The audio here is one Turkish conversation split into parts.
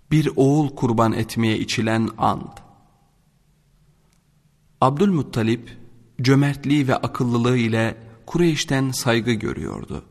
Bir oğul kurban etmeye içilen and. Abdülmuttalip cömertliği ve akıllılığı ile Kureyş'ten saygı görüyordu.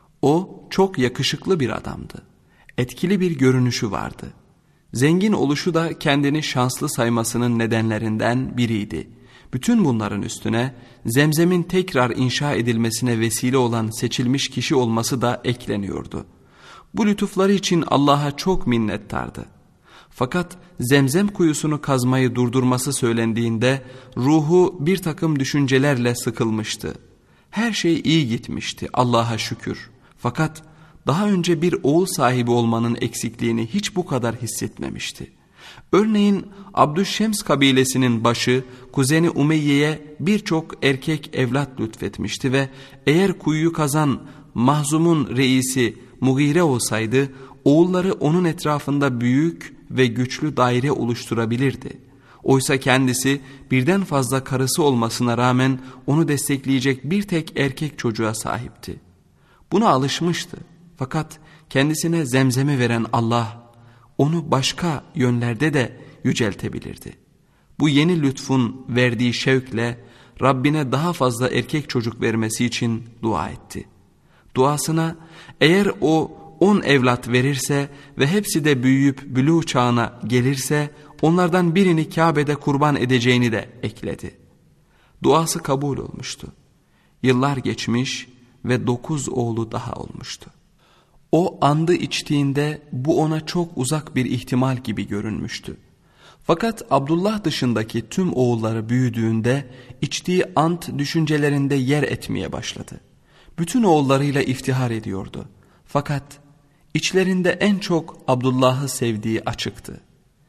O çok yakışıklı bir adamdı. Etkili bir görünüşü vardı. Zengin oluşu da kendini şanslı saymasının nedenlerinden biriydi. Bütün bunların üstüne Zemzem'in tekrar inşa edilmesine vesile olan seçilmiş kişi olması da ekleniyordu. Bu lütufları için Allah'a çok minnettardı. Fakat Zemzem kuyusunu kazmayı durdurması söylendiğinde ruhu bir takım düşüncelerle sıkılmıştı. Her şey iyi gitmişti, Allah'a şükür. Fakat daha önce bir oğul sahibi olmanın eksikliğini hiç bu kadar hissetmemişti. Örneğin Abdüşşems kabilesinin başı kuzeni Umeyye'ye birçok erkek evlat lütfetmişti ve eğer kuyuyu kazan Mahzum'un reisi Mugire olsaydı oğulları onun etrafında büyük ve güçlü daire oluşturabilirdi. Oysa kendisi birden fazla karısı olmasına rağmen onu destekleyecek bir tek erkek çocuğa sahipti. Buna alışmıştı. Fakat kendisine Zemzem'i veren Allah onu başka yönlerde de yüceltebilirdi. Bu yeni lütfun verdiği şevkle Rabbine daha fazla erkek çocuk vermesi için dua etti. Duasına eğer o 10 evlat verirse ve hepsi de büyüyüp bülûğ çağına gelirse onlardan birini Kabe'de kurban edeceğini de ekledi. Duası kabul olmuştu. Yıllar geçmiş ve 9 oğlu daha olmuştu. O andı içtiğinde bu ona çok uzak bir ihtimal gibi görünmüştü. Fakat Abdullah dışındaki tüm oğulları büyüdüğünde içtiği ant düşüncelerinde yer etmeye başladı. Bütün oğullarıyla iftihar ediyordu. Fakat içlerinde en çok Abdullah'ı sevdiği açıktı.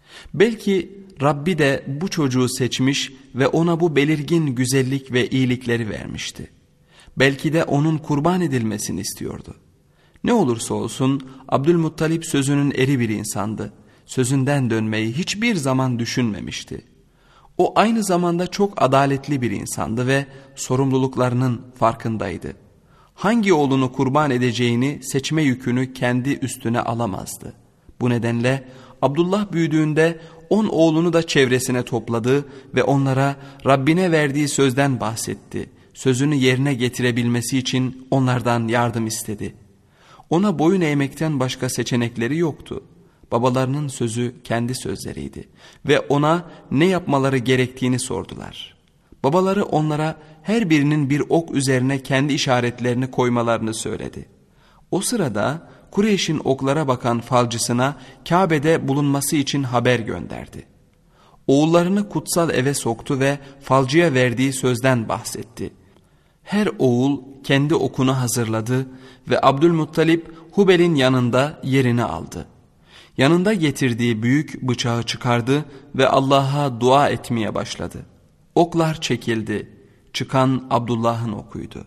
Belki Rabbi de bu çocuğu seçmiş ve ona bu belirgin güzellik ve iyilikleri vermişti. Belki de onun kurban edilmesini istiyordu. Ne olursa olsun Abdülmuttalip sözünün eri bir insandı. Sözünden dönmeyi hiçbir zaman düşünmemişti. O aynı zamanda çok adaletli bir insandı ve sorumluluklarının farkındaydı. Hangi oğlunu kurban edeceğini seçme yükünü kendi üstüne alamazdı. Bu nedenle Abdullah büyüdüğünde 10 oğlunu da çevresine topladı ve onlara Rabbine verdiği sözden bahsetti. Sözünü yerine getirebilmesi için onlardan yardım istedi. Ona boyun eğmekten başka seçenekleri yoktu. Babalarının sözü kendi sözleriydi ve ona ne yapmaları gerektiğini sordular. Babaları onlara her birinin bir ok üzerine kendi işaretlerini koymalarını söyledi. O sırada Kureyş'in oklara bakan falcısına Kabe'de bulunması için haber gönderdi. Oğullarını kutsal eve soktu ve falcıya verdiği sözden bahsetti. Her oğul kendi okunu hazırladı ve Abdülmuttalip Hubel'in yanında yerini aldı. Yanında getirdiği büyük bıçağı çıkardı ve Allah'a dua etmeye başladı. Oklar çekildi. Çıkan Abdullah'ın okuydu.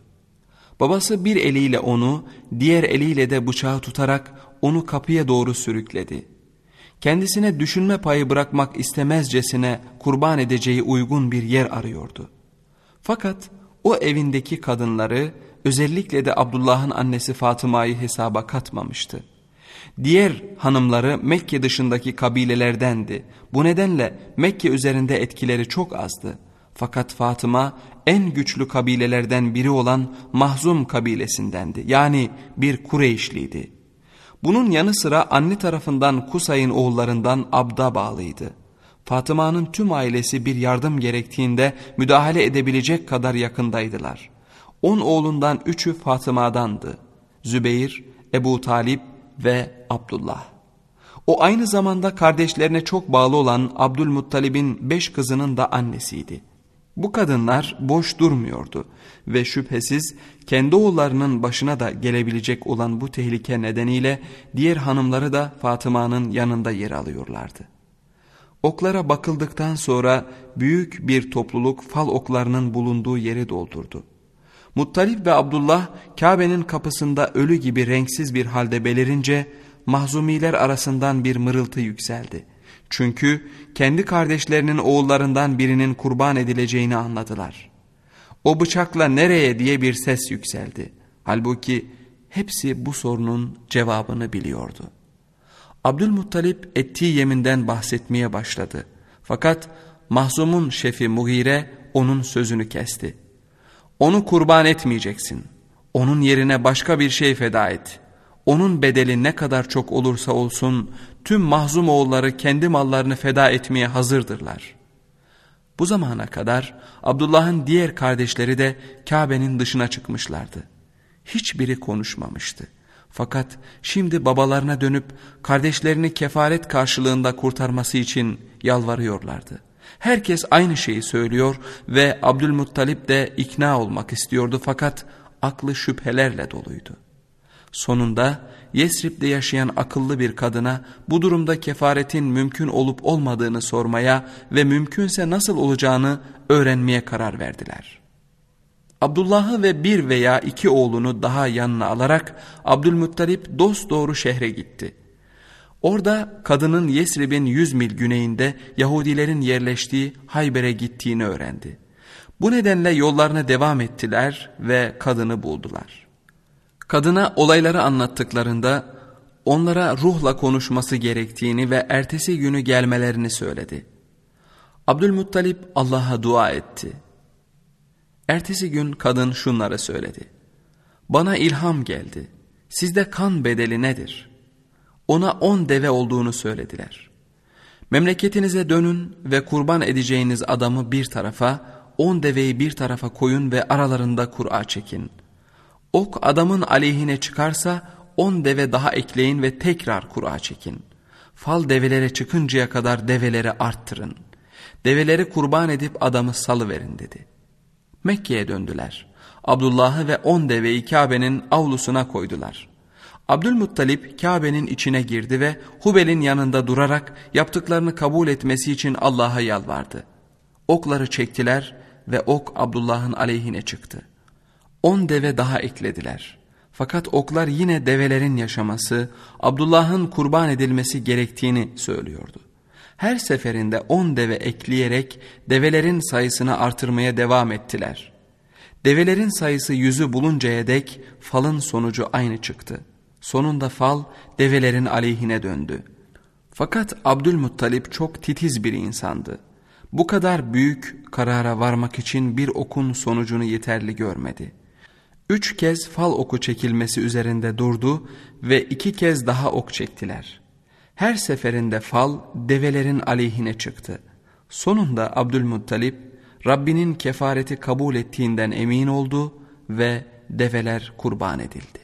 Babası bir eliyle onu, diğer eliyle de bıçağı tutarak onu kapıya doğru sürükledi. Kendisine düşünme payı bırakmak istemezcesine kurban edeceği uygun bir yer arıyordu. Fakat o evindeki kadınları, özellikle de Abdullah'ın annesi Fatıma'yı hesaba katmamıştı. Diğer hanımları Mekke dışındaki kabilelerdendi. Bu nedenle Mekke üzerinde etkileri çok azdı. Fakat Fatıma en güçlü kabilelerden biri olan Mahzum kabilesindendi. Yani bir Kureyşliydi. Bunun yanı sıra anne tarafından Kusay'ın oğullarından Abd'a bağlıydı. Fatıma'nın tüm ailesi bir yardım gerektiğinde müdahale edebilecek kadar yakındaydılar. 10 oğlundan 3'ü Fatıma'dandı. Zübeyir, Ebu Talip ve Abdullah. O aynı zamanda kardeşlerine çok bağlı olan Abdülmuttalib'in 5 kızının da annesiydi. Bu kadınlar boş durmuyordu ve şüphesiz kendi oğullarının başına da gelebilecek olan bu tehlike nedeniyle diğer hanımları da Fatıma'nın yanında yer alıyorlardı. Oklara bakıldıktan sonra büyük bir topluluk fal oklarının bulunduğu yeri doldurdu. Muttalip ve Abdullah Kabe'nin kapısında ölü gibi renksiz bir halde belirince Mahzumiler arasından bir mırıltı yükseldi. Çünkü kendi kardeşlerinin oğullarından birinin kurban edileceğini anladılar. O bıçakla nereye diye bir ses yükseldi. Halbuki hepsi bu sorunun cevabını biliyordu. Abdülmuttalip ettiği yeminden bahsetmeye başladı. Fakat Mahzum'un şefi Mughire onun sözünü kesti. Onu kurban etmeyeceksin. Onun yerine başka bir şey feda et. Onun bedeli ne kadar çok olursa olsun tüm Mahzum oğulları kendi mallarını feda etmeye hazırdırlar. Bu zamana kadar Abdullah'ın diğer kardeşleri de Kabe'nin dışına çıkmışlardı. Hiçbiri konuşmamıştı. Fakat şimdi babalarına dönüp kardeşlerini kefaret karşılığında kurtarması için yalvarıyorlardı. Herkes aynı şeyi söylüyor ve Abdülmuttalip de ikna olmak istiyordu fakat aklı şüphelerle doluydu. Sonunda Yesrib'de yaşayan akıllı bir kadına bu durumda kefaretin mümkün olup olmadığını sormaya ve mümkünse nasıl olacağını öğrenmeye karar verdiler. Abdullah'ı ve bir veya iki oğlunu daha yanına alarak Abdülmuttalip dosdoğru şehre gitti. Orada kadının Yesrib'in 100 mil güneyinde Yahudilerin yerleştiği Hayber'e gittiğini öğrendi. Bu nedenle yollarına devam ettiler ve kadını buldular. Kadına olayları anlattıklarında onlara ruhla konuşması gerektiğini ve ertesi günü gelmelerini söyledi. Abdülmuttalip Allah'a dua etti. Ertesi gün kadın şunları söyledi. Bana ilham geldi. Sizde kan bedeli nedir? Ona 10 deve olduğunu söylediler. Memleketinize dönün ve kurban edeceğiniz adamı bir tarafa, 10 deveyi bir tarafa koyun ve aralarında kura çekin. Ok adamın aleyhine çıkarsa 10 deve daha ekleyin ve tekrar kura çekin. Fal develere çıkıncaya kadar develeri arttırın. Develeri kurban edip adamı salıverin dedi. Mekke'ye döndüler. Abdullah'ı ve 10 deveyi Kabe'nin avlusuna koydular. Abdülmuttalip Kabe'nin içine girdi ve Hubel'in yanında durarak yaptıklarını kabul etmesi için Allah'a yalvardı. Okları çektiler ve ok Abdullah'ın aleyhine çıktı. 10 deve daha eklediler. Fakat oklar yine develerin yaşaması, Abdullah'ın kurban edilmesi gerektiğini söylüyordu. Her seferinde 10 deve ekleyerek develerin sayısını artırmaya devam ettiler. Develerin sayısı 100'ü buluncaya dek falın sonucu aynı çıktı. Sonunda fal develerin aleyhine döndü. Fakat Abdülmuttalip çok titiz bir insandı. Bu kadar büyük karara varmak için bir okun sonucunu yeterli görmedi. 3 kez fal oku çekilmesi üzerinde durdu ve 2 kez daha ok çektiler. Her seferinde fal develerin aleyhine çıktı. Sonunda Abdülmuttalip Rabbinin kefareti kabul ettiğinden emin oldu ve develer kurban edildi.